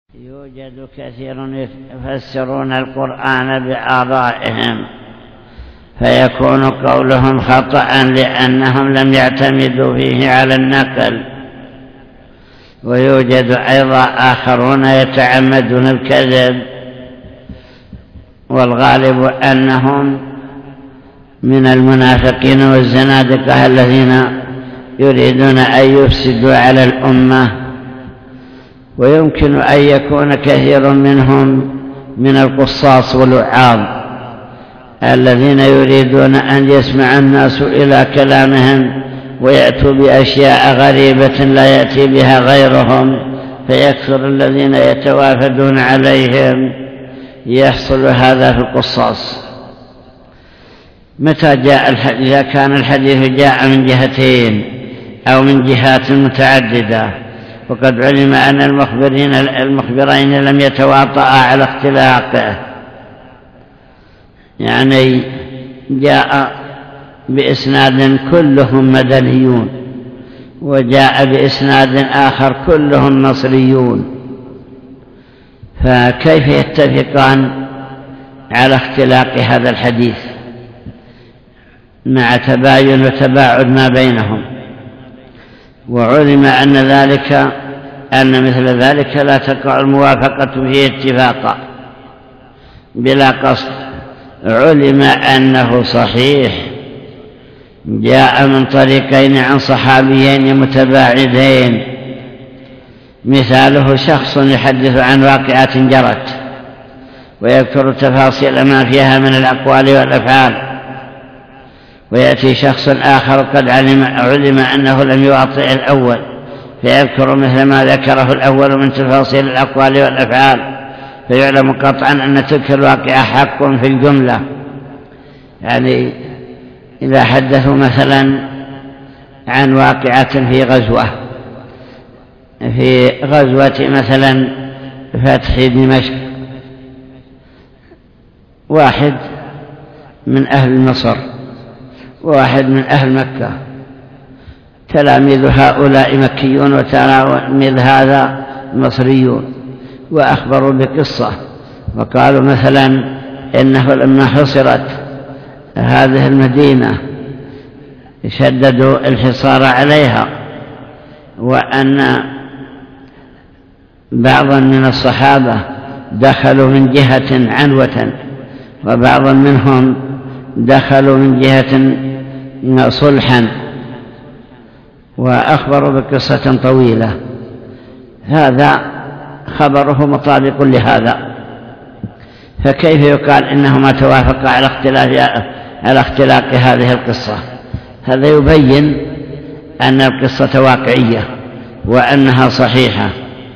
يوجد كثير يفسرون القرآن بآرائهم فيكون قولهم خطأ لأنهم لم يعتمدوا فيه على النقل، ويوجد أيضا آخرون يتعمدون الكذب، والغالب أنهم من المنافقين والزنادقة الذين يريدون أن يفسدوا على الأمة. ويمكن أن يكون كثير منهم من القصاص والوعاظ الذين يريدون أن يسمع الناس إلى كلامهم ويأتوا بأشياء غريبة لا يأتي بها غيرهم، فيكثر الذين يتوافدون عليهم. يحصل هذا في القصاص. متى جاء الحديث؟ إذا كان الحديث جاء من جهتين أو من جهات متعددة، وقد علم أن المخبرين لم يتواطئا على اختلاقه، يعني جاء بإسناد كلهم مدنيون، وجاء بإسناد آخر كلهم مصريون، فكيف يتفقان على اختلاق هذا الحديث مع تباين وتباعد ما بينهم؟ وعلم أن مثل ذلك لا تقع الموافقة فيه اتفاقا بلا قصد. علم أنه صحيح جاء من طريقين عن صحابيين متباعدين، مثاله شخص يحدث عن واقعة جرت ويذكر تفاصيل ما فيها من الأقوال والأفعال، ويأتي شخص آخر قد علم أنه لم يواطئ الأول فيذكر مثل ما ذكره الأول من تفاصيل الأقوال والأفعال، فيعلم قطعا أن تلك الواقعة حق في الجملة. يعني إذا حدثوا مثلا عن واقعة في غزوة مثلا فتح دمشق، واحد من أهل مصر وواحد من أهل مكة، تلاميذ هؤلاء مكيون وتلاميذ هذا مصريون، وأخبروا بقصة وقالوا مثلا إنه لما حصرت هذه المدينة شددوا الحصار عليها، وأن بعضا من الصحابة دخلوا من جهة عنوة، وبعضا منهم دخلوا من جهة صلحا، وأخبروا بقصة طويلة. هذا خبره مطابق لهذا، فكيف يقال إنهما توافقا على اختلاق هذه القصة؟ هذا يبين أن القصة واقعية وأنها صحيحة،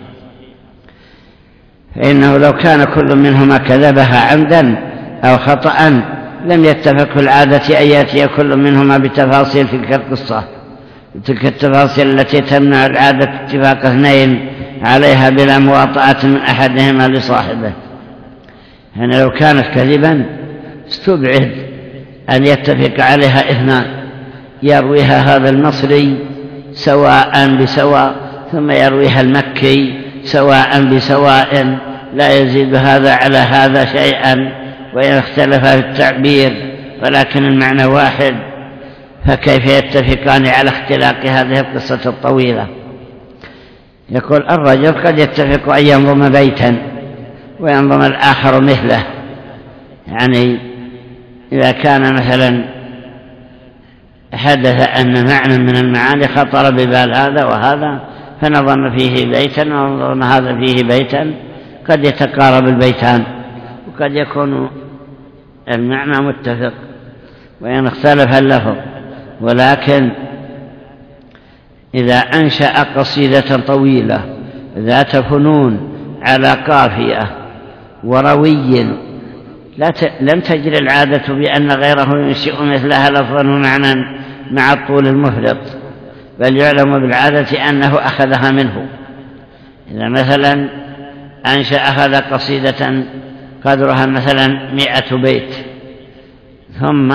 فإنه لو كان كل منهما كذبها عمدا أو خطأ لم يتفق في العادة أن يأتي كل منهما بتفاصيل تلك القصة، تلك التفاصيل التي تمنع العادة اتفاق اثنين عليها بلا مواطأة من أحدهما لصاحبه. يعني لو كانت كذبا استبعد أن يتفق عليها اثنان، يرويها هذا المصري سواء بسواء ثم يرويها المكي سواء بسواء، لا يزيد هذا على هذا شيئا وإن اختلف في التعبير ولكن المعنى واحد، فكيف يتفقان على اختلاق هذه القصة الطويلة؟ يقول الرجل قد يتفق أن ينظم بيتا وينظم الآخر مثله، يعني إذا كان مثلا حدث أن معنى من المعاني خطر ببال هذا وهذا فنظم فيه بيتا ونظم هذا فيه بيتا، قد يتقارب البيتان وقد يكون المعنى متفق وإن اختلف اللفظ. ولكن إذا أنشأ قصيدة طويلة ذات فنون على قافية وروي لم تجري العادة بأن غيره ينشئ مثلها لفظا ومعنى مع الطول المفرط، بل يعلم بالعادة أنه أخذها منه. إذا مثلا أخذ قصيدة قدرها مثلا 100 بيت ثم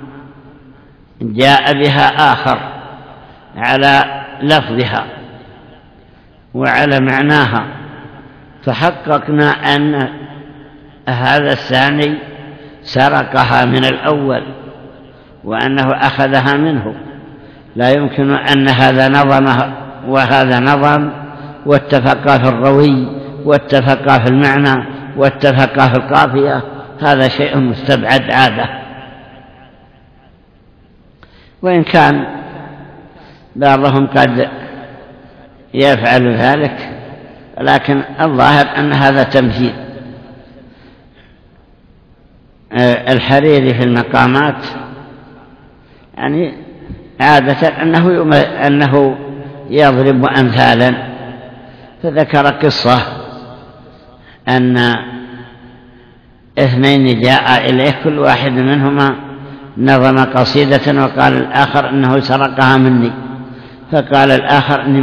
جاء بها آخر على لفظها وعلى معناها فحققنا أن هذا الثاني سرقها من الأول وأنه أخذها منه. لا يمكن أن هذا نظمه وهذا نظم واتفقا في الروي واتفقا في المعنى واتفقا في القافية، هذا شيء مستبعد عادة. وإن كان بعضهم قد يفعل ذلك، لكن الظاهر أن هذا تمثيل. الحريري في المقامات يعني عادة أنه يضرب أمثالا، فذكر قصة أن اثنين جاء إليه كل واحد منهما نظم قصيدة وقال الآخر إنه سرقها مني، فقال الآخر إني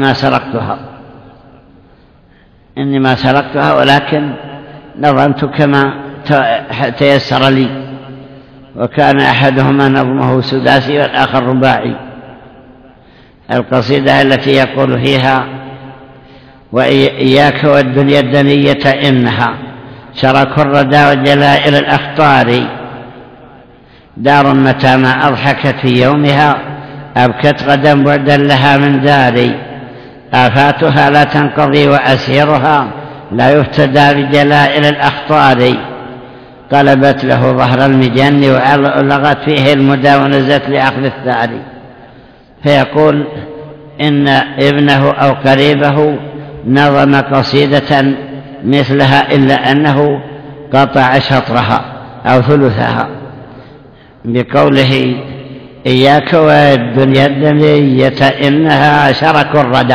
ما سرقتها ولكن نظمت كما تيسر لي. وكان أحدهما نظمه سداسي والآخر رباعي. القصيدة التي يقول فيها: وإياك والدنيا الدنية إنها شرك الردى وجلائل الأخطار، دار متى ما أضحكت في يومها أبكت غدا بعدا لها من داري، آفاتها لا تنقضي وأسيرها لا يفتدى بجلائل الأخطار، قلبت له ظهر المجن وألغت فيه المدى ونزت لأخذ الثار. فيقول إن ابنه أو قريبه نظم قصيدة مثلها إلا أنه قطع شطرها أو ثلثها بقوله: إياك والدنيا الدنية إنها شرك الردى،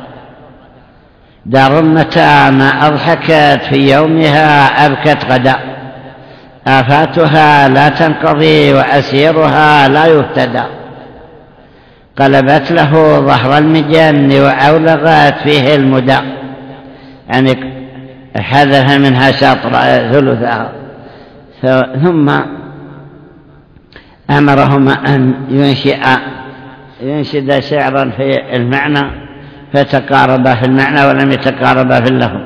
دار متى ما أضحكت في يومها أبكت غدا، آفاتها لا تنقضي وأسيرها لا يهتدى، قلبت له ظهر المجن وأولغت فيه المدى، يعني حذف منها شطر ثلثها. ثم أمرهما أن ينشد شعرا في المعنى، فتقاربا في المعنى ولم يتقاربا في اللفظ.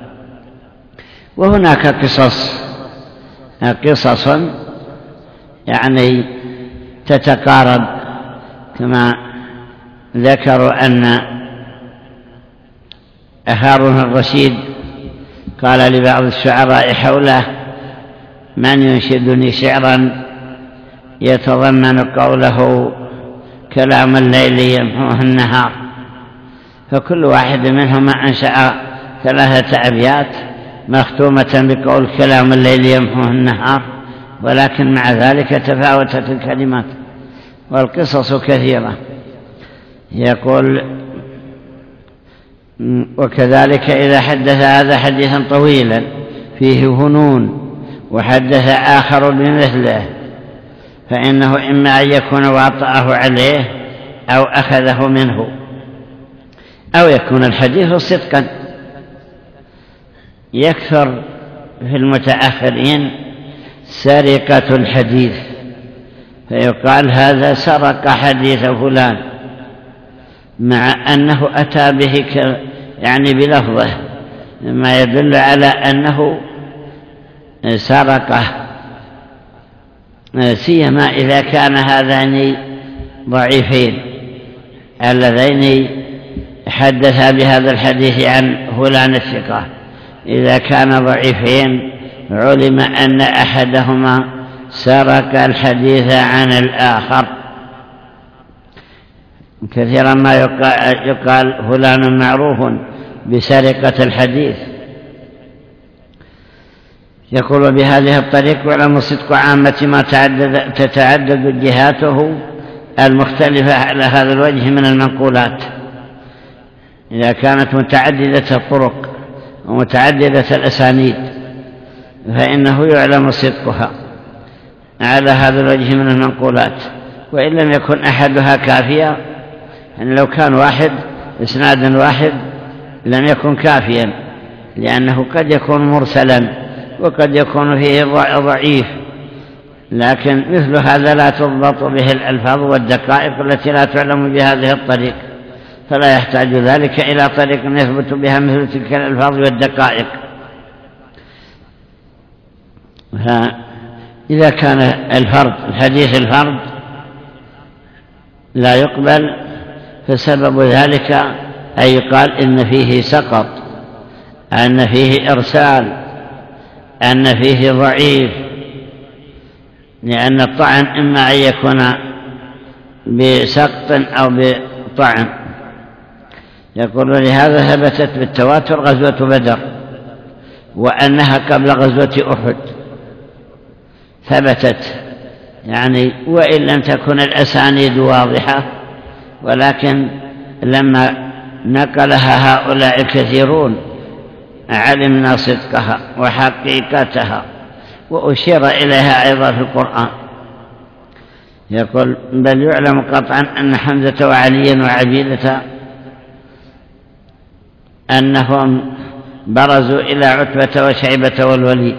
وهناك قصص يعني تتقارب، كما ذكروا أن هارون الرشيد قال لبعض الشعراء حوله: من ينشدني شعرا يتضمن قوله كلام الليل يمحوه النهار. فكل واحد منهما أنشأ 3 أبيات مختومة بقول كلام الليل يمحوه النهار، ولكن مع ذلك تفاوتت الكلمات. والقصص كثيرة. يقول: وكذلك إذا حدث هذا حديثا طويلا فيه هنون وحدث آخر بمثله، فإنه إما أن يكون واطأه عليه أو أخذه منه، أو يكون الحديث صدقا. يكثر في المتأخرين سرقة الحديث، فيقال هذا سرق حديث فلان، مع أنه أتى به يعني بلفظه، ما يدل على أنه سرقه، سيما إذا كان هذان ضعيفين اللذين حدثا بهذا الحديث عن فلان الثقة. إذا كان ضعيفين علم أن أحدهما سرق الحديث عن الآخر. كثيرا ما يقال فلان معروف بسرقة الحديث. يقول: بهذه الطريق يعلم صدق عامة ما تتعدد جهاته المختلفة على هذا الوجه من المنقولات، إذا كانت متعددة الطرق ومتعددة الأسانيد فإنه يعلم صدقها على هذا الوجه من المنقولات. وإن لم يكن أحدها كافيا، يعني لو كان واحد إسناد واحد لم يكن كافيا، لأنه قد يكون مرسلا وقد يكون فيه ضعيف، لكن مثل هذا لا تضبط به الألفاظ والدقائق التي لا تعلم بهذه الطريق، فلا يحتاج ذلك إلى طريق يثبت بها مثل تلك الألفاظ والدقائق، فإذا كان الحديث الفرد لا يقبل، فسبب ذلك أن يقال إن فيه سقط، أن فيه إرسال، أن فيه ضعيف، لأن الطعن إما أن يكون بسقط أو بطعن. يقول لهذا ثبتت بالتواتر غزوة بدر، وأنها قبل غزوة أحد ثبتت، يعني وإن لم تكن الأسانيد واضحة، ولكن لما نقلها هؤلاء الكثيرون علمنا صدقها وحقيقتها، وأشير إليها أيضا في القرآن. يقول بل يعلم قطعا أن حمزة وعليا وعبيدة أنهم برزوا إلى عتبة وشيبة والوليد،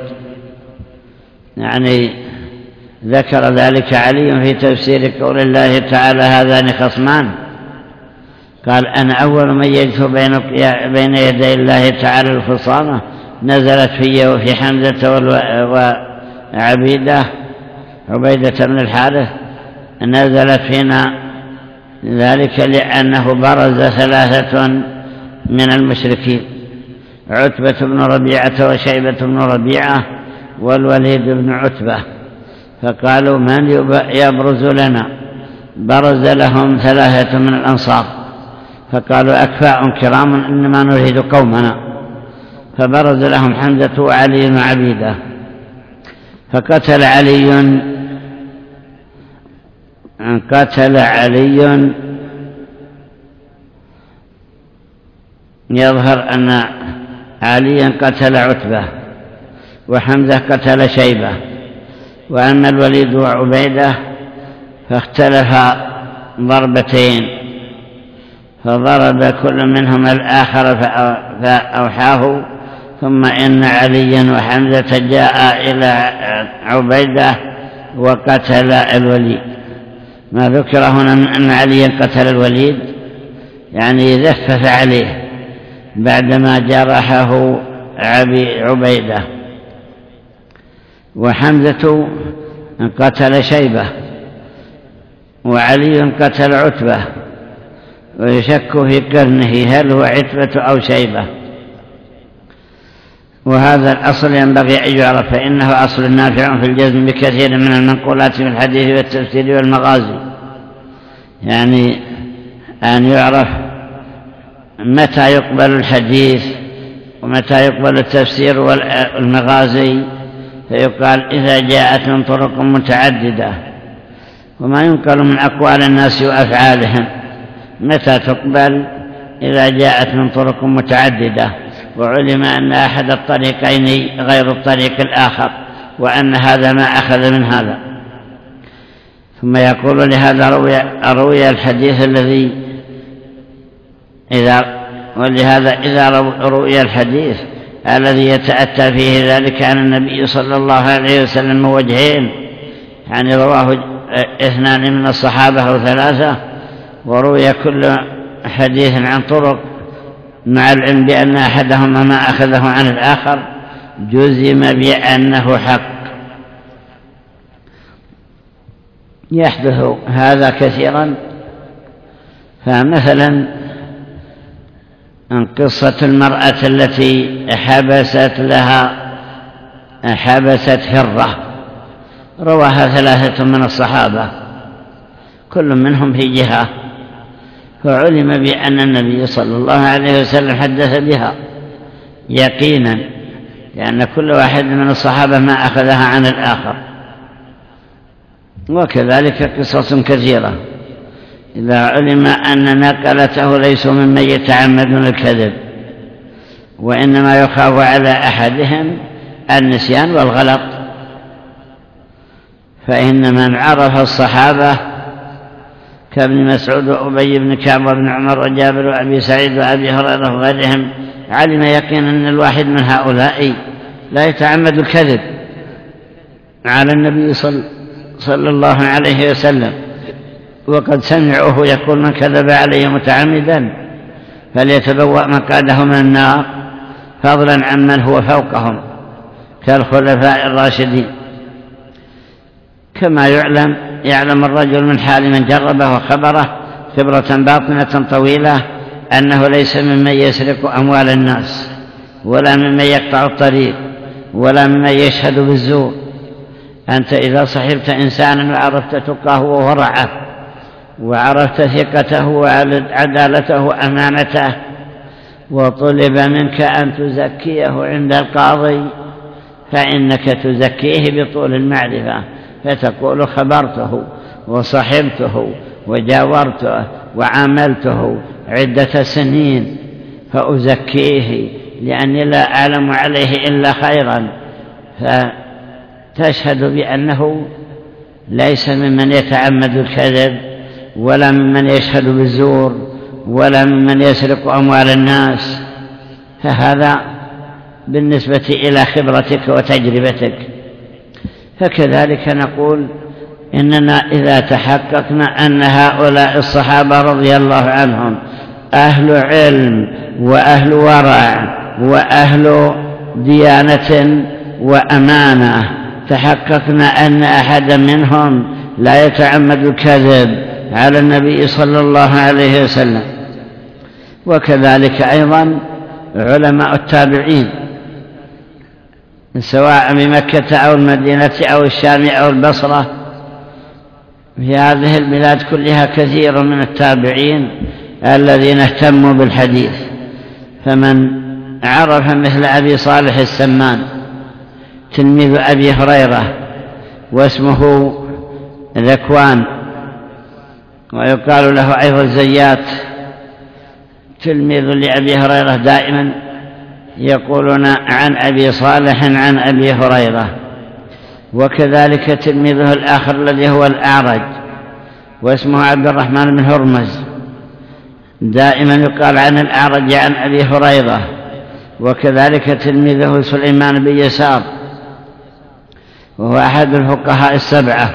يعني ذكر ذلك علي في تفسير قول الله تعالى هذان خصمان، قال أنا أول من يجثو بين يدي الله تعالى الخصامة، نزلت في وفي حمزة وعبيدة عبيدة بن الحارث، نزلت فينا ذلك لأنه برز ثلاثة من المشركين، عتبة بن ربيعة وشيبة بن ربيعة والوليد بن عتبة، فقالوا من يبرز لنا؟ برز لهم ثلاثة من الأنصار، فقالوا أكفاء كرام إنما نريد قومنا، فبرز لهم حمزة وعلي وعبيدة، فقتل علي يظهر أن عليا قتل عتبة وحمزة قتل شيبة، وأما الوليد وعبيدة فاختلفا ضربتين، فضرب كل منهم الآخر فأوحاه، ثم إن عليا وحمزة جاء إلى عبيدة وقتل الوليد. ما ذكر هنا أن عليا قتل الوليد يعني زفف عليه بعدما جرحه عبيدة، وحمزة قتل شيبة، وعلي قتل عتبة، ويشك في قرنه هل هو عتبة أو شيبة. وهذا الأصل ينبغي أن يعرف، فإنه أصل نافع في الجزم بكثير من المنقولات في الحديث والتفسير والمغازي، يعني أن يعرف متى يقبل الحديث ومتى يقبل التفسير والمغازي، فيقال إذا جاءت من طرق متعددة، وما ينقل من أقوال الناس وأفعالهم متى تقبل؟ إذا جاءت من طرق متعددة، وعلم أن أحد الطريقين غير الطريق الآخر، وأن هذا ما أخذ من هذا. ثم يقول لهذا روي الحديث ولهذا إذا روي الحديث الذي يتأتى فيه ذلك عن النبي صلى الله عليه وسلم وجهين، يعني رواه 2 من الصحابة أو 3، وروي كل حديث عن طرق مع العلم بأن أحدهما ما أخذه عن الآخر، جزم بأنه حق. يحدث هذا كثيرا، فمثلا قصة المرأة التي حبست هرة، رواها 3 من الصحابة كل منهم في جهة، فعلم بأن النبي صلى الله عليه وسلم حدث بها يقينا، لأن كل واحد من الصحابة ما أخذها عن الآخر. وكذلك قصص كثيرة إذا علم أن نقلته ليسوا ممن يتعمدون الكذب، وإنما يخاف على أحدهم النسيان والغلط، فإن من عرف الصحابة كابن مسعود وأبي بن كعب وابن عمر وجابر وأبي سعيد وأبي هريرة وغيرهم علم يقينا أن الواحد من هؤلاء لا يتعمد الكذب على النبي صلى الله عليه وسلم، وقد سمعوه يقول من كذب علي متعمدا فليتبوأ مقعده من النار، فضلا عمن هو فوقهم، كالخلفاء الراشدين. كما يعلم الرجل من حال من جربه وخبره خبرة باطنة طويلة أنه ليس ممن يسرق أموال الناس، ولا ممن يقطع الطريق، ولا ممن يشهد بالزور. أنت إذا صحبت إنسانا وعرفت تقاه وورعه، وعرفت ثقته وعدالته وأمانته، وطلب منك أن تزكيه عند القاضي، فإنك تزكيه بطول المعرفة، فتقول خبرته وصحبته وجاورته وعاملته عدة سنين فأزكيه لأني لا أعلم عليه إلا خيرا، فتشهد بأنه ليس ممن يتعمد الكذب، ولا ممن يشهد بالزور، ولا ممن يسرق أموال الناس. فهذا بالنسبة إلى خبرتك وتجربتك. فكذلك نقول إننا إذا تحققنا أن هؤلاء الصحابة رضي الله عنهم أهل علم وأهل ورع وأهل ديانة وأمانة، تحققنا أن أحدا منهم لا يتعمد الكذب على النبي صلى الله عليه وسلم. وكذلك أيضا علماء التابعين سواء بمكة أو المدينة أو الشام أو البصرة، في هذه البلاد كلها كثير من التابعين الذين اهتموا بالحديث. فمن عرف مثل أبي صالح السمان تلميذ أبي هريرة، واسمه ذكوان، ويقال له أيضا الزيات، تلميذ لأبي هريرة، دائما يقولون عن أبي صالح عن أبي هريرة. وكذلك تلميذه الآخر الذي هو الأعرج، واسمه عبد الرحمن بن هرمز، دائما يقال عن الأعرج عن أبي هريرة. وكذلك تلميذه سليمان بن يسار، وهو أحد الفقهاء السبعة.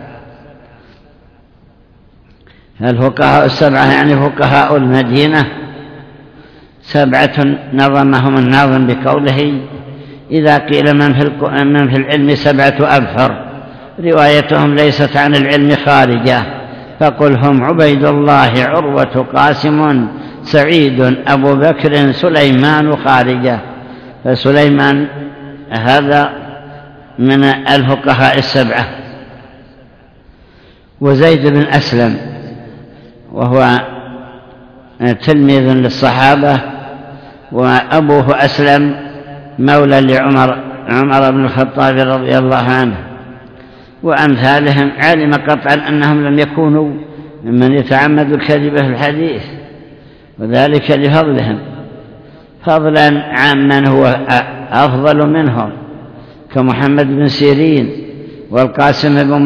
الفقهاء السبعة يعني فقهاء المدينة 7 نظمهم الناظم بقوله: إذا قيل من في العلم 7 أبحر، روايتهم ليست عن العلم خارجة، فقل هم عبيد الله، عروة، قاسم، سعيد، أبو بكر، سليمان خارجة. فسليمان هذا من الفقهاء السبعة. وزيد بن أسلم وهو تلميذ للصحابة، وأبوه أسلم مولى لعمر بن الخطاب رضي الله عنه. وأمثالهم علم قطعا أنهم لم يكونوا ممن يتعمد الكذب في الحديث، وذلك لفضلهم، فضلا عن من هو أفضل منهم كمحمد بن سيرين والقاسم بن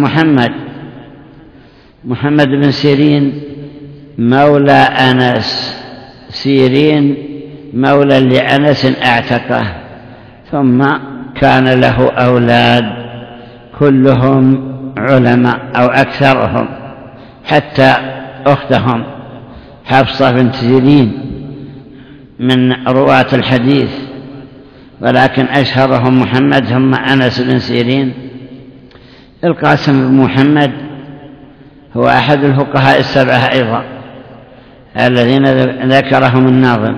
محمد بن سيرين مولى أنس، سيرين مولى لأنس أعتقه، ثم كان له أولاد كلهم علماء أو أكثرهم، حتى أختهم حفصة بنت سيرين من رواة الحديث، ولكن أشهرهم محمد ثم أنس بن سيرين. القاسم بن محمد هو أحد الفقهاء السبعة أيضا الذين ذكرهم الناظم،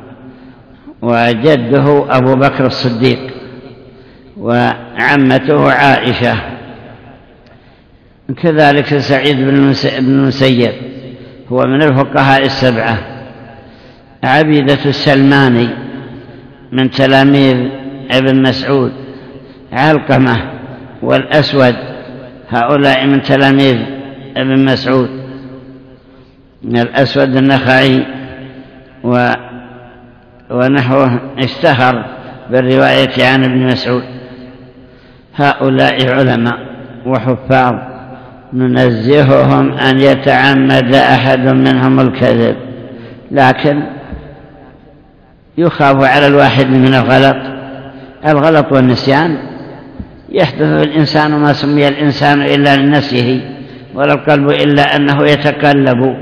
وجده أبو بكر الصديق، وعمته عائشة. كذلك سعيد بن المسيب هو من الفقهاء السبعة. عبيدة السلماني من تلاميذ ابن مسعود، علقمة والأسود هؤلاء من تلاميذ ابن مسعود. الأسود النخعي ونحوه اشتهر بالرواية عن ابن مسعود. هؤلاء علماء وحفاظ ننزههم أن يتعمد أحد منهم الكذب، لكن يخاف على الواحد من الغلط والنسيان. يحدث الإنسان ما سمي الإنسان إلا لنفسه، ولا القلب إلا أنه يتقلب.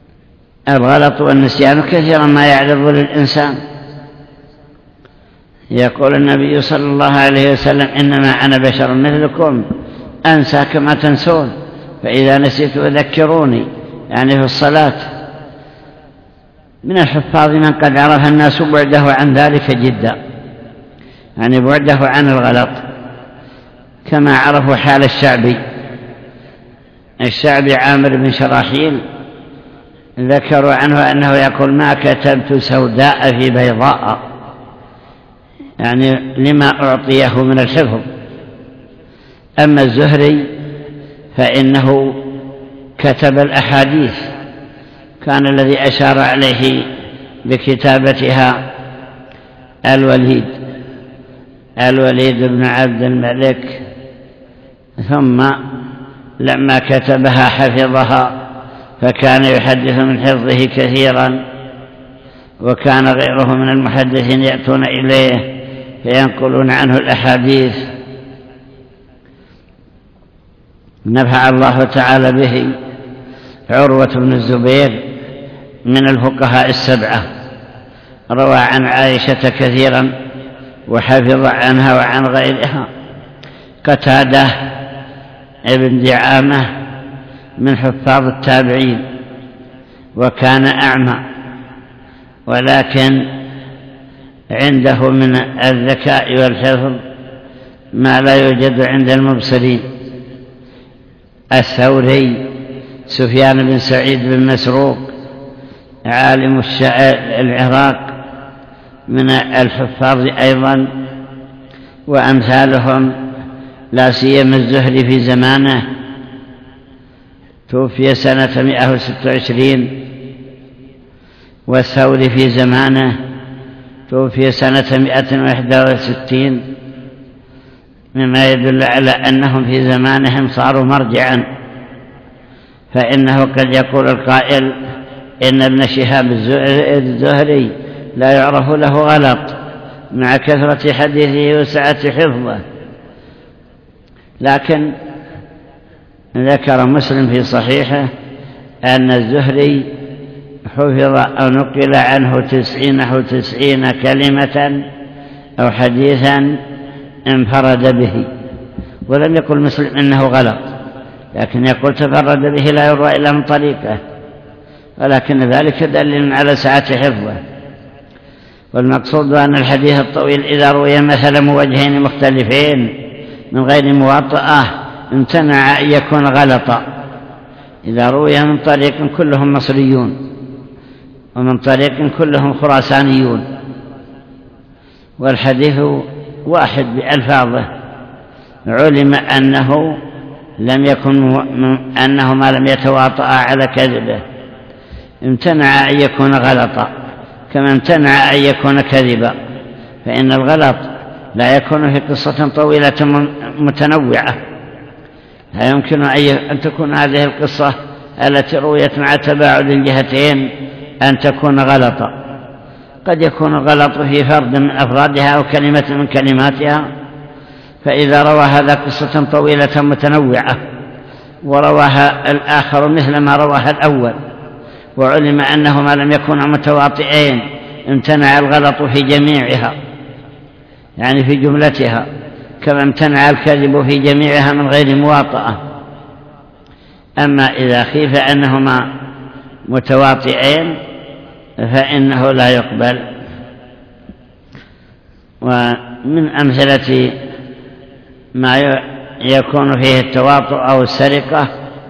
الغلط والنسيان كثيرا ما يعرض للإنسان، يقول النبي صلى الله عليه وسلم: إنما أنا بشر مثلكم أنسى كما تنسون، فإذا نسيت فذكروني، يعني في الصلاة. من الحفاظ من قد عرف الناس بعده عن ذلك جدا، يعني بعده عن الغلط، كما عرفوا حال الشعبي عامر بن شراحيل، ذكروا عنه أنه يقول: ما كتبت سوداء في بيضاء، يعني لما أعطيه من الحفظ. أما الزهري فإنه كتب الأحاديث، كان الذي أشار عليه بكتابتها الوليد بن عبد الملك، ثم لما كتبها حفظها، فكان يحدث من حفظه كثيرا، وكان غيره من المحدثين يأتون إليه فينقلون عنه الأحاديث. نفع الله تعالى به عروة بن الزبير من الفقهاء السبعة، روى عن عائشة كثيرا وحفظ عنها وعن غيرها. قتادة ابن دعامة من حفاظ التابعين، وكان أعمى، ولكن عنده من الذكاء والحفظ ما لا يوجد عند المبصرين. الثوري سفيان بن سعيد بن مسروق عالم العراق من الحفاظ أيضا، وأمثالهم، لا سيما الزهري في زمانه، توفي سنة 126، والثوري في زمانه توفي سنة 161، مما يدل على أنهم في زمانهم صاروا مرجعا. فإنه قد يقول القائل: إن ابن شهاب الزهري لا يعرف له غلط مع كثرة حديثه وسعة حفظه. لكن ذكر مسلم في صحيحه أن الزهري حفظ أو نقل عنه 90 كلمة أو حديثا انفرد به، ولم يقل مسلم إنه غلط، لكن يقول تفرد به لا يروى إلا من طريقه، ولكن ذلك دليل على سعة حفظه. والمقصود أن الحديث الطويل إذا روي مثلا من وجهين مختلفين من غير مواطئة امتنع أن يكون غلطا. إذا روي من طريق كلهم مصريون ومن طريق كلهم خراسانيون، والحديث واحد بألفاظه، علم أنه ما لم يتواطأ على كذبه، امتنع أن يكون غلطا كما امتنع أن يكون كذبا. فإن الغلط لا يكون في قصة طويلة متنوعة، لا يمكن أن تكون هذه القصة التي رويت مع تباعد الجهتين أن تكون غلطا. قد يكون غلط في فرد من أفرادها أو كلمة من كلماتها، فإذا روى هذا قصة طويلة متنوعة ورواها الآخر مثل ما رواها الأول، وعلم أنهما لم يكونا متواطئين، امتنع الغلط في جميعها، يعني في جملتها، كما امتنع الكذب في جميعها من غير مواطئة. أما إذا خيف أنهما متواطئين فإنه لا يقبل. ومن أمثلة ما يكون فيه التواطؤ أو السرقة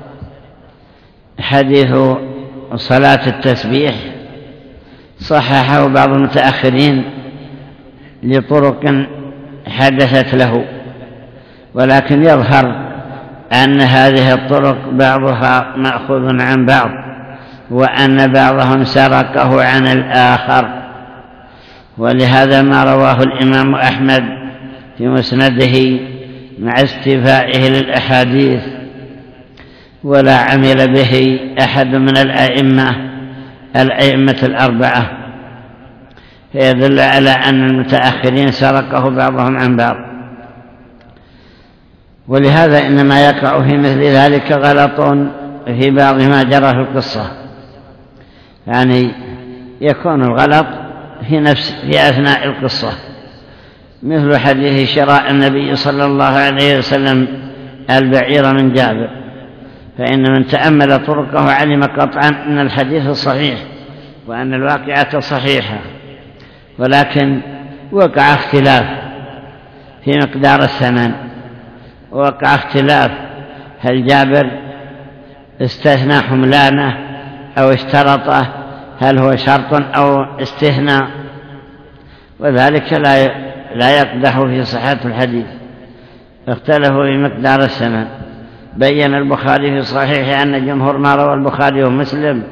حديث صلاة التسبيح، صححه بعض المتأخرين لطرق حدثت له، ولكن يظهر أن هذه الطرق بعضها مأخوذ عن بعض، وأن بعضهم سرقه عن الآخر. ولهذا ما رواه الإمام أحمد في مسنده مع استيفائه للأحاديث ولا عمل به أحد من الأئمة الأربعة، فيدل على أن المتأخرين سرقه بعضهم عن بعض. ولهذا إنما يقع في مثل ذلك غلط في بعض ما جرى في القصة، يعني يكون الغلط في أثناء القصة، مثل حديث شراء النبي صلى الله عليه وسلم البعير من جابر، فإن من تأمل طرقه علم قطعا أن الحديث صحيح وأن الواقعة صحيحة، ولكن وقع اختلاف في مقدار الثمن، ووقع اختلاف هل جابر استثنى حملانه أو اشترطه، هل هو شرط أو استثناء، وذلك لا يقدح في صحة الحديث. اختلفوا في مقدار الثمن. بين البخاري في صحيح أن جمهور ما روى البخاري ومسلم،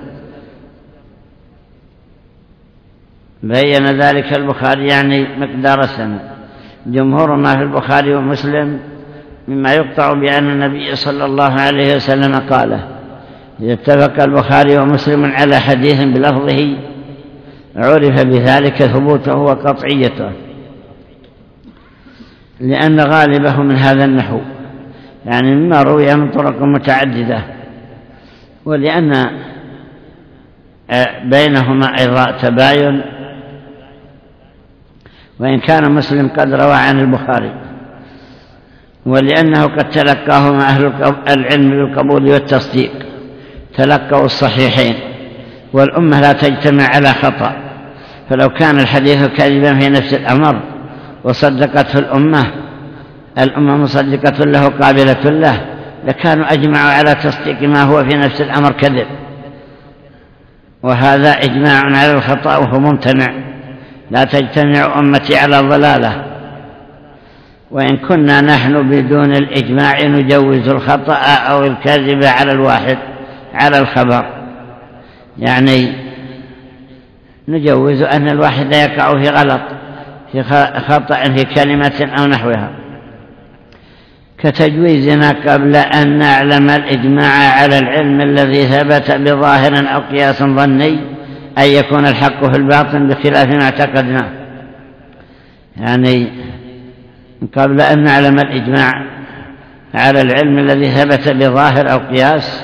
بين ذلك البخاري يعني مقدار الثمن، جمهور ما في البخاري ومسلم مما يقطع بأن النبي صلى الله عليه وسلم قاله. إذا اتفق البخاري ومسلم على حديث بلفظه عرف بذلك ثبوته وقطعيته، لأن غالبه من هذا النحو، يعني مما روي من طرق متعددة، ولأن بينهما أيضا تباين، وإن كان مسلم قد روى عن البخاري، ولأنه قد تلقاهما أهل العلم بالقبول والتصديق، تلقوا الصحيحين، والأمة لا تجتمع على خطأ، فلو كان الحديث كاذبا في نفس الأمر وصدقته الأمة مصدقة له قابلة له، لكانوا أجمعوا على تصديق ما هو في نفس الأمر كذب، وهذا إجماع على الخطأ وهو ممتنع. لا تجتمع أمتي على ضلالة. وإن كنا نحن بدون الإجماع نجوز الخطأ أو الكذب على الواحد على الخبر، يعني نجوز أن الواحد يقع في غلط، في خطأ في كلمة أو نحوها، كتجويزنا قبل أن نعلم الإجماع على العلم الذي ثبت بظاهر أو قياس ظني أن يكون الحق في الباطن بخلاف ما اعتقدناه. يعني قبل أن نعلم الإجماع على العلم الذي ثبت بظاهر أو قياس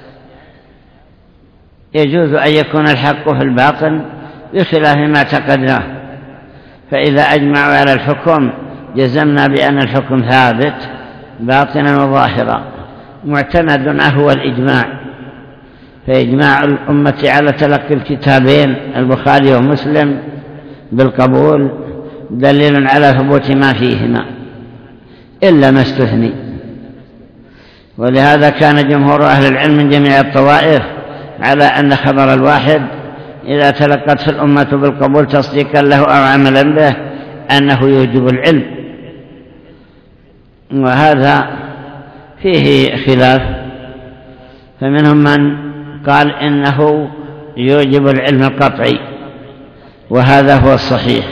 يجوز أن يكون الحق في الباطن بخلاف ما اعتقدناه، فإذا أجمعوا على الحكم جزمنا بأن الحكم ثابت باطنا وظاهرا. معتمدنا هو الإجماع، فإجماع الأمة على تلقي الكتابين البخاري ومسلم بالقبول دليل على ثبوت ما فيهما إلا ما استثني. ولهذا كان جمهور أهل العلم من جميع الطوائف على أن خبر الواحد إذا تلقته الأمة بالقبول تصديقا له أو عملا به أنه يوجب العلم، وهذا فيه خلاف، فمنهم من قال إنه يوجب العلم القطعي وهذا هو الصحيح،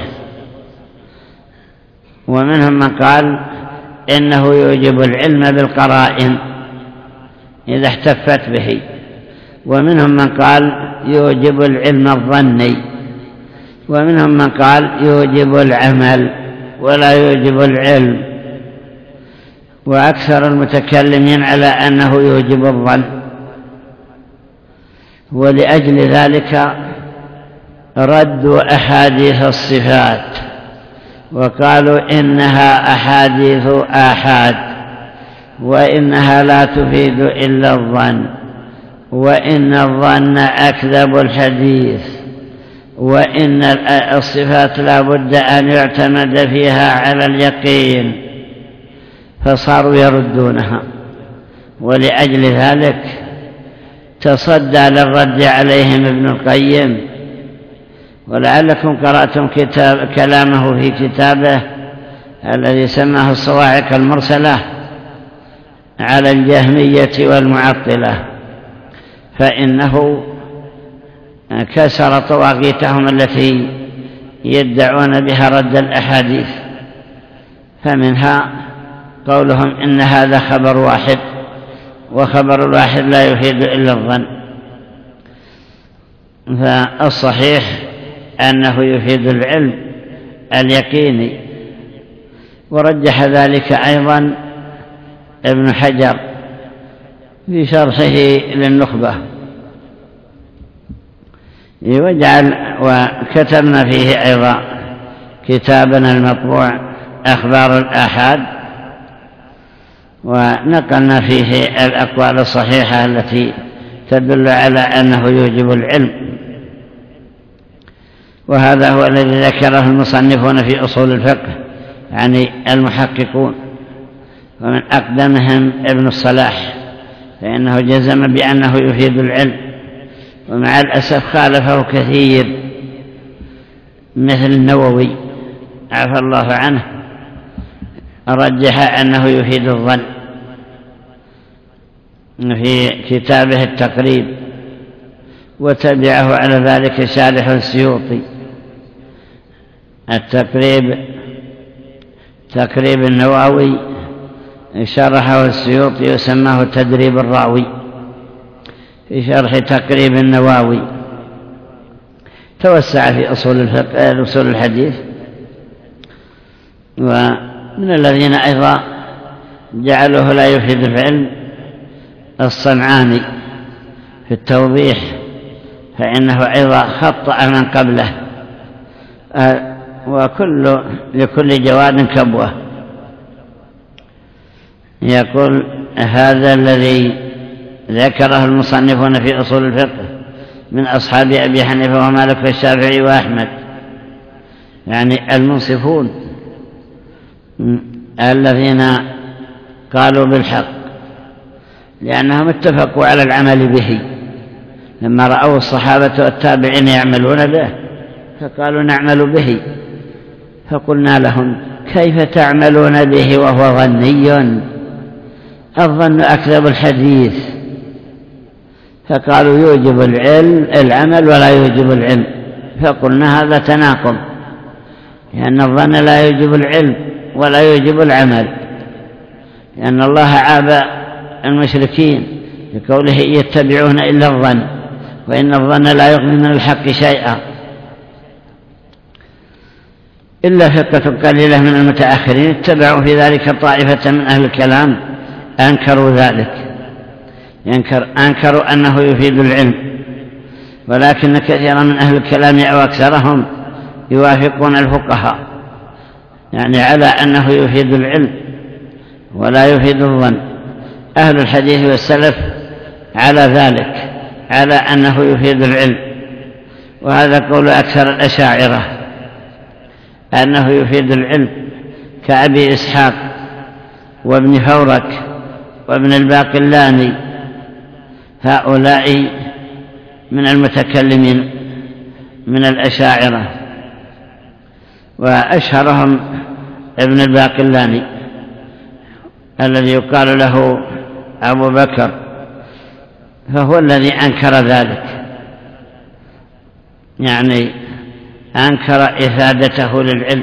ومنهم من قال إنه يوجب العلم بالقرائن إذا احتفت به، ومنهم من قال يوجب العلم الظني، ومنهم من قال يوجب العمل ولا يوجب العلم، وأكثر المتكلمين على أنه يوجب الظن. ولأجل ذلك ردوا أحاديث الصفات وقالوا إنها أحاديث آحاد، وإنها لا تفيد إلا الظن، وإن الظن أكذب الحديث، وإن الصفات لا بد أن يعتمد فيها على اليقين، فصاروا يردونها. ولأجل ذلك تصدى للرد عليهم ابن القيم، ولعلكم قرأتم كلامه في كتابه الذي سماه الصواعق المرسلة على الجهمية والمعطلة، فإنه كسر طواغيتهم التي يدعون بها رد الأحاديث، فمنها قولهم إن هذا خبر واحد، وخبر الواحد لا يفيد إلا الظن، فالصحيح أنه يفيد العلم اليقيني. ورجح ذلك أيضا ابن حجر في شرحه للنخبة، وكتبنا فيه أيضا كتابنا المطبوع أخبار الآحاد، ونقلنا فيه الأقوال الصحيحة التي تدل على أنه يوجب العلم. وهذا هو الذي ذكره المصنفون في أصول الفقه، يعني المحققون، ومن أقدمهم ابن الصلاح، فإنه جزم بأنه يفيد العلم، ومع الأسف خالفه كثير مثل النووي عفى الله عنه، رجح أنه يفيد الظن في كتابه التقريب، وتبعه على ذلك شارح السيوطي. تقريب النووي شرحه السيوطي وسماه تدريب الراوي في شرح تقريب النووي. توسع في أصول الحديث. ومن الذين أيضا جعلوه لا يفيد العلم الصنعاني في التوضيح، فإنه أيضا خطأ من قبله، لكل جواد كبوة. يقول هذا الذي ذكره المصنفون في أصول الفقه من أصحاب أبي حنيفة ومالك والشافعي وأحمد، يعني المنصفون الذين قالوا بالحق، لأنهم اتفقوا على العمل به لما رأوا الصحابة والتابعين يعملون به، فقالوا نعمل به. فقلنا لهم كيف تعملون به وهو ظني؟ الظن أكذب الحديث. فقالوا يوجب العمل ولا يوجب العلم. فقلنا هذا تناقض، لأن الظن لا يوجب العلم ولا يوجب العمل، لأن الله عاب المشركين بقوله يتبعون إلا الظن، وإن الظن لا يغني من الحق شيئا. إلا فقة قليلة من المتأخرين اتبعوا في ذلك طائفة من أهل الكلام أنكروا ذلك، أنكروا أنه يفيد العلم، ولكن كثيرا من أهل الكلام أو أكثرهم يوافقون الفقهاء، يعني على أنه يفيد العلم ولا يفيد الظن. أهل الحديث والسلف على ذلك، على أنه يفيد العلم، وهذا قول أكثر الأشاعرة أنه يفيد العلم، كأبي إسحاق وابن فورك وابن الباقلاني، هؤلاء من المتكلمين من الأشاعرة. وأشهرهم ابن الباقلاني الذي يقال له أبو بكر، فهو الذي أنكر ذلك، يعني أنكر إفادته للعلم،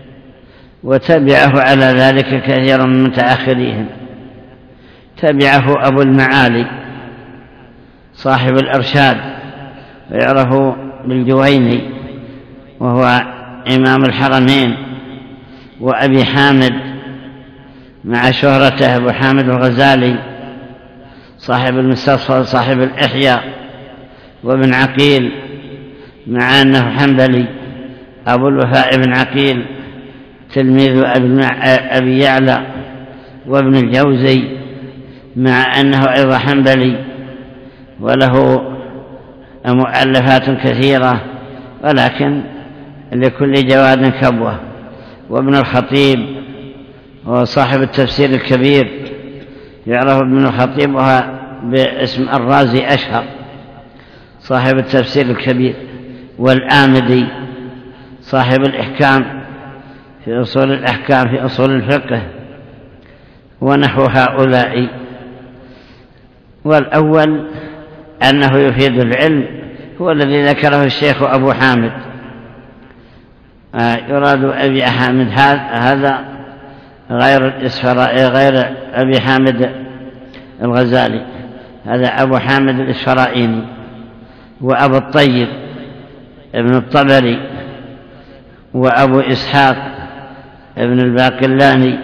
وتبعه على ذلك كثير من متأخريهم. تبعه أبو المعالي صاحب الأرشاد، ويعرف بالجويني، وهو إمام الحرمين، وأبي حامد مع شهرته أبو حامد الغزالي صاحب المستصفى صاحب الإحياء، وابن عقيل مع أنه حنبلي، أبو الوفاء بن عقيل تلميذ أبي يعلى، وابن الجوزي مع أنه أيضا حنبلي وله مؤلفات كثيرة، ولكن لكل جواد كبوة. وابن الخطيب هو صاحب التفسير الكبير، يعرف ابن الخطيب وهو باسم الرازي أشهر، صاحب التفسير الكبير. والآمدي صاحب الإحكام في أصول الأحكام في أصول الفقه، ونحو هؤلاء. والأول أنه يفيد العلم هو الذي ذكره الشيخ أبو حامد، يراد أبي حامد هذا غير أبي حامد الغزالي، هذا أبو حامد الإسفرائيني. وأبو الطيب ابن الطبري، وأبو إسحاق ابن الباقلاني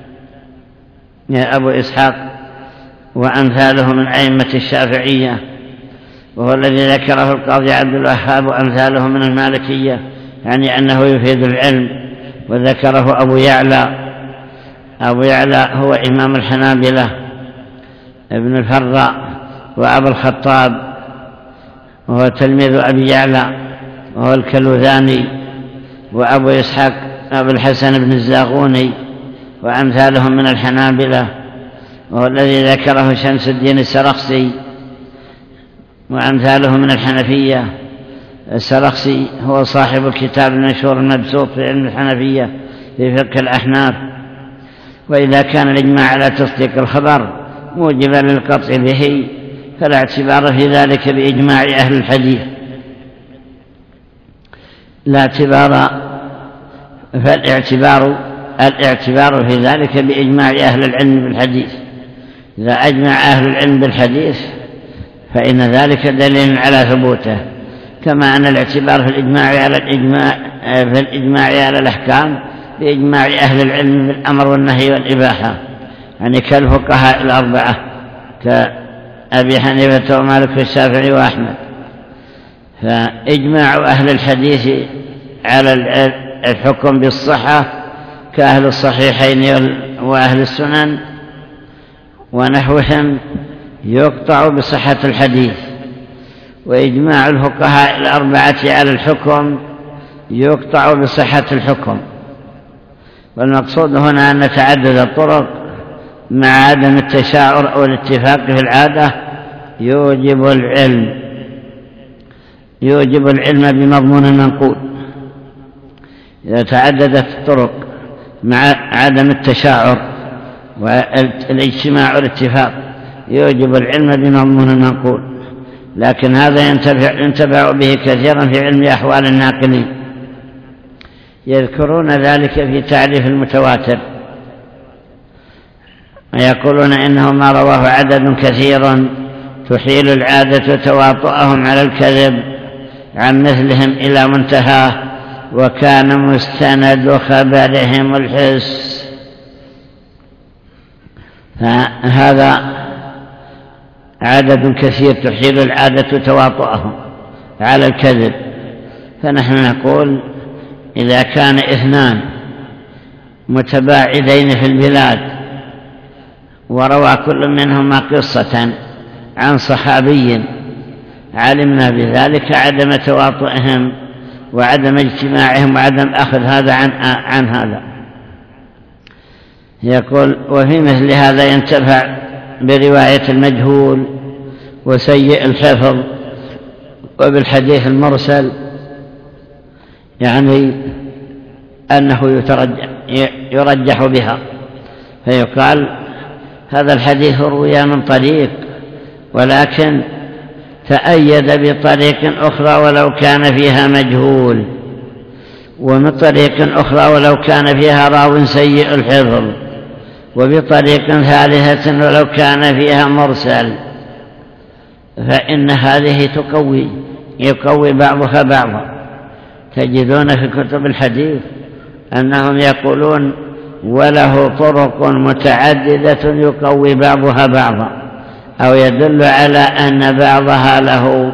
أبو إسحاق، وأمثاله من أئمة الشافعية، وهو الذي ذكره القاضي عبد الوهاب، وأمثاله من المالكية، يعني أنه يفيد العلم وذكره أبو يعلى هو إمام الحنابلة، ابن الفراء وأبو الخطاب وهو تلميذ أبي يعلى وهو الكلوذاني، وأبو إسحاق أبو الحسن بن الزاغوني وأمثالهم من الحنابلة، وهو الذي ذكره شمس الدين السرخسي وأمثاله من الحنفية. السرخسي هو صاحب الكتاب المشهور المبسوط في علم الحنفية في فقه الأحناف. وإذا كان الإجماع على تصديق الخبر موجبا للقطع به فلا اعتبار في ذلك بإجماع أهل الحديث، الاعتبار في ذلك بإجماع أهل العلم بالحديث. إذا أجمع أهل العلم بالحديث فإن ذلك دليل على ثبوته، كما أن الاعتبار في الإجماع على الأحكام بإجماع أهل العلم بالأمر والنهي والإباحة، يعني كالفقهاء الأربعة كأبي حنيفة ومالك والشافعي وأحمد. فإجماع أهل الحديث على الحكم بالصحة كأهل الصحيحين وأهل السنن ونحوهم يقطع بصحة الحديث، وإجماع الفقهاء الأربعة على الحكم يقطع بصحة الحكم. والمقصود هنا أن تعدد الطرق مع عدم التشاعر أو الاتفاق في العادة يوجب العلم بمضمون المنقول. إذا تعددت الطرق مع عدم التشاعر والاجتماع والاتفاق يوجب العلم بمضمون المنقول، لكن هذا ينتفع به كثيرا في علم أحوال الناقلين. يذكرون ذلك في تعريف المتواتر ويقولون إنه ما رواه عدد كثير تحيل العادة تواطؤهم على الكذب عن مثلهم إلى منتهاه، وكان مستند خبرهم الحس. فهذا عدد كثير تحيل العادة تواطؤهم على الكذب. فنحن نقول إذا كان اثنان متباعدين في البلاد وروى كل منهما قصة عن صحابي علمنا بذلك عدم تواطؤهم وعدم اجتماعهم وعدم أخذ هذا عن هذا. يقول وفي مثل هذا ينتفع برواية المجهول وسيء الحفظ وبالحديث المرسل، يعني أنه يرجح بها، فيقال هذا الحديث روي من طريق ولكن تأيد بطريق أخرى ولو كان فيها مجهول، ومن طريق أخرى ولو كان فيها راو سيء الحفظ، وبطريق ثالثة ولو كان فيها مرسل، فإن هذه يقوي بعضها بعضا. تجدون في كتب الحديث أنهم يقولون وله طرق متعددة يقوي بعضها بعضا، أو يدل على أن بعضها له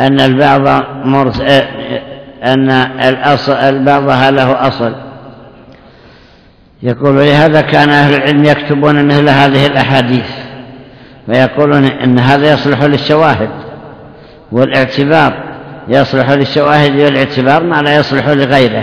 بعضها له أصل. يقول لهذا كان أهل العلم يكتبون مثل هذه الأحاديث ويقولون إن هذا يصلح للشواهد والاعتبار، يصلح للشواهد والاعتبار ما لا يصلح لغيره.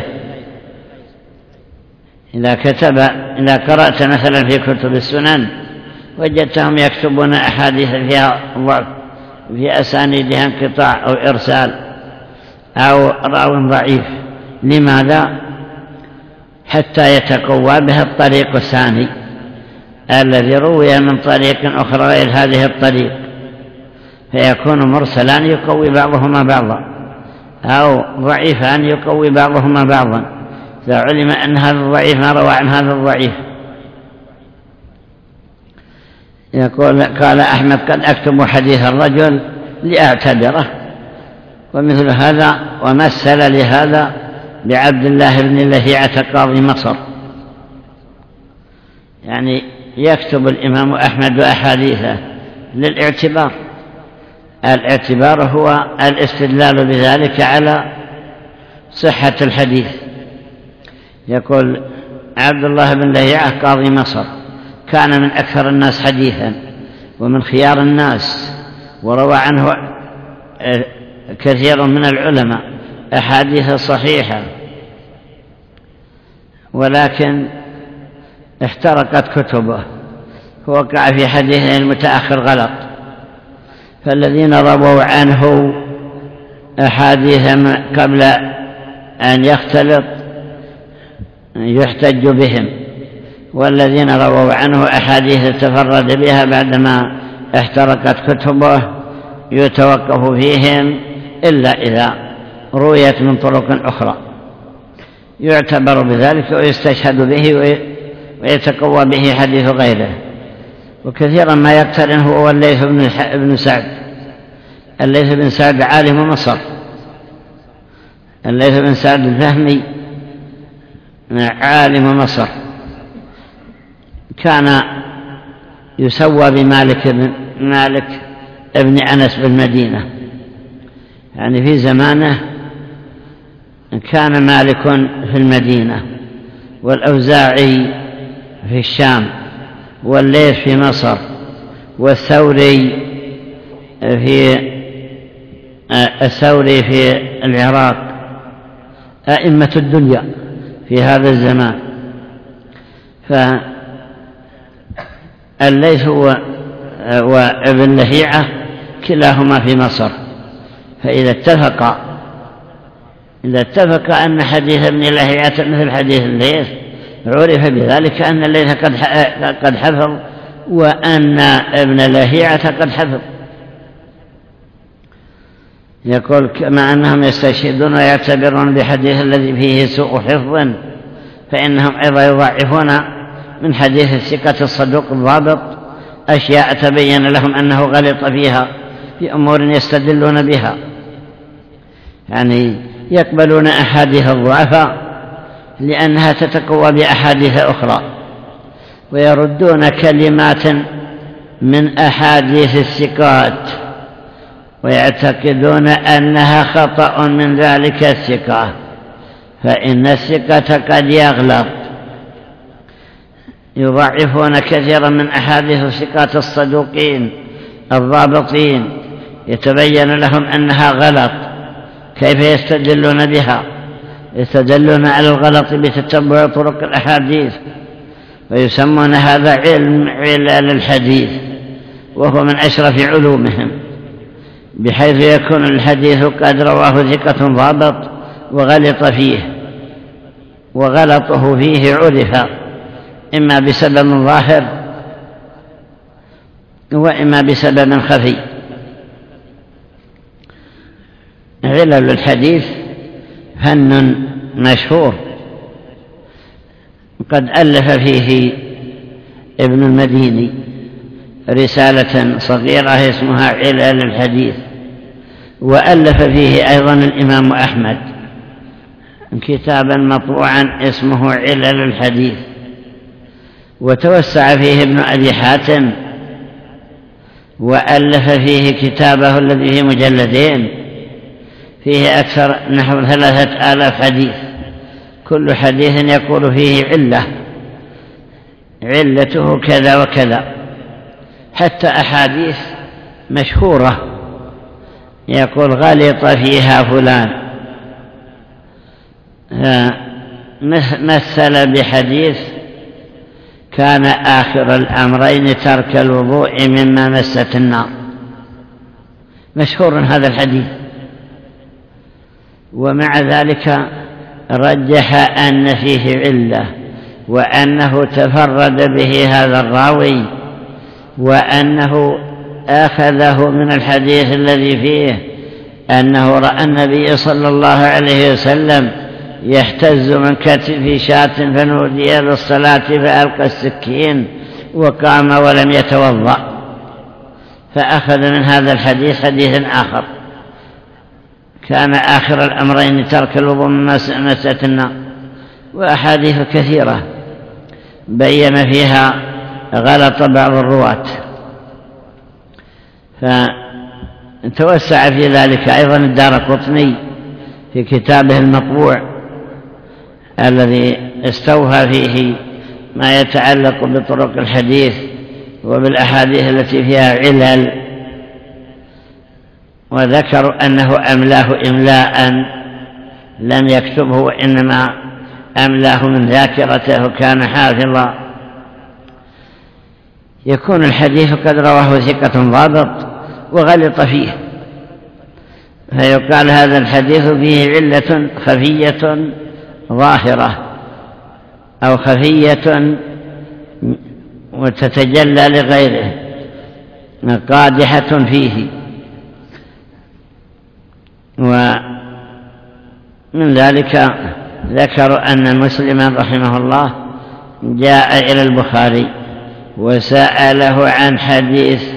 إذا قرأت مثلا في كتب السنن وجدتهم يكتبون أحاديث فيها ضعف في أسانيدها انقطاع أو إرسال أو راو ضعيف. لماذا؟ حتى يتقوى به الطريق الثاني الذي روي من طريق أخرى غير هذه الطريق، فيكون مرسلان يقوي بعضهما بعضا أو ضعيفان يقوي بعضهما بعضا، إذا علم أن هذا الضعيف ما روى عن هذا الضعيف. يقول قال أحمد قد أكتب حديث الرجل لأعتبره، ومثل هذا ومثل لهذا بعبد الله بن لهيعة قاضي مصر، يعني يكتب الإمام أحمد أحاديثه للاعتبار. الاعتبار هو الاستدلال بذلك على صحة الحديث. يقول عبد الله بن لهيعة قاضي مصر كان من أكثر الناس حديثا ومن خيار الناس، وروى عنه كثير من العلماء أحاديث صحيحة، ولكن احترقت كتبه ووقع في حديثه المتأخر غلط. فالذين رووا عنه أحاديث قبل أن يختلط يحتج بهم، والذين رووا عنه أحاديث تفرد بها بعدما احترقت كتبه يتوقف فيهم إلا إذا رويت من طرق أخرى، يعتبر بذلك ويستشهد به ويتقوى به حديث غيره. وكثيرا ما يقترن هو الليث بن سعد. الليث بن سعد عالم مصر، الليث بن سعد الفهمي عالم مصر، كان يسوى بمالك ابن أنس بالمدينة، يعني في زمانه كان مالك في المدينة والأوزاعي في الشام والليث في مصر والثوري في العراق، أئمة الدنيا في هذا الزمان. فالليث وابن لهيعة كلاهما في مصر، فإذا اتفق أن حديث ابن لهيعة مثل حديث الليث عرف بذلك أن الليث قد حفظ وأن ابن لهيعة قد حفظ. يقول كما أنهم يستشهدون ويعتبرون بحديث الذي فيه سوء حفظ، فإنهم أيضا يضعفون من حديث الثقة الصدوق الضابط أشياء تبين لهم أنه غلط فيها في أمور يستدلون بها، يعني يقبلون أحاديث الضعفاء لأنها تتقوى بأحاديث أخرى، ويردون كلمات من أحاديث الثقات ويعتقدون أنها خطأ من ذلك الثقة، فإن الثقة قد يغلط. يضعفون كثيرا من أحاديث الثقات الصدوقين الضابطين، يتبين لهم أنها غلط. كيف يستدلون بها؟ يستدلون على الغلط بتتبع طرق الأحاديث، ويسمون هذا علل الحديث، وهو من أشرف علومهم، بحيث يكون الحديث قد رواه ثقة ضابط وغلط فيه، وغلطه فيه عرف إما بسبب ظاهر وإما بسبب خفي. علل الحديث فن مشهور قد ألف فيه ابن المديني رسالة صغيرة اسمها علل الحديث، وألف فيه أيضا الإمام أحمد كتابا مطبوعا اسمه علل الحديث، وتوسع فيه ابن أبي حاتم وألف فيه كتابه الذي فيه مجلدين، فيه أكثر نحو 3000 حديث، كل حديث يقول فيه علته كذا وكذا، حتى أحاديث مشهورة يقول غلط فيها فلان. مثل بحديث كان آخر الأمرين ترك الوضوء مما مست النار، مشهور هذا الحديث، ومع ذلك رجح أن فيه علة، وأنه تفرد به هذا الراوي، وأنه أخذه من الحديث الذي فيه أنه رأى النبي صلى الله عليه وسلم يحتز من كتف شاة فنودي بالصلاة فألقى السكين وقام ولم يتوضأ، فأخذ من هذا الحديث حديث آخر كان آخر الأمرين ترك الوضوء من مسة النار، وأحاديث كثيرة بين فيها غلط بعض الرواة. فتوسع في ذلك أيضا الدارقطني في كتابه المطبوع الذي استوفى فيه ما يتعلق بطرق الحديث وبالأحاديث التي فيها علل، وذكروا أنه أملاه إملاء لم يكتبه وإنما أملاه من ذاكرته وكان حافظا. يكون الحديث قد رواه ثقة ضابط وغلط فيه، فيقال هذا الحديث فيه علة خفية ظاهرة أو خفية وتتجلى لغيره قادحة فيه. ومن ذلك ذكروا أن مسلما رحمه الله جاء إلى البخاري وسأله عن حديث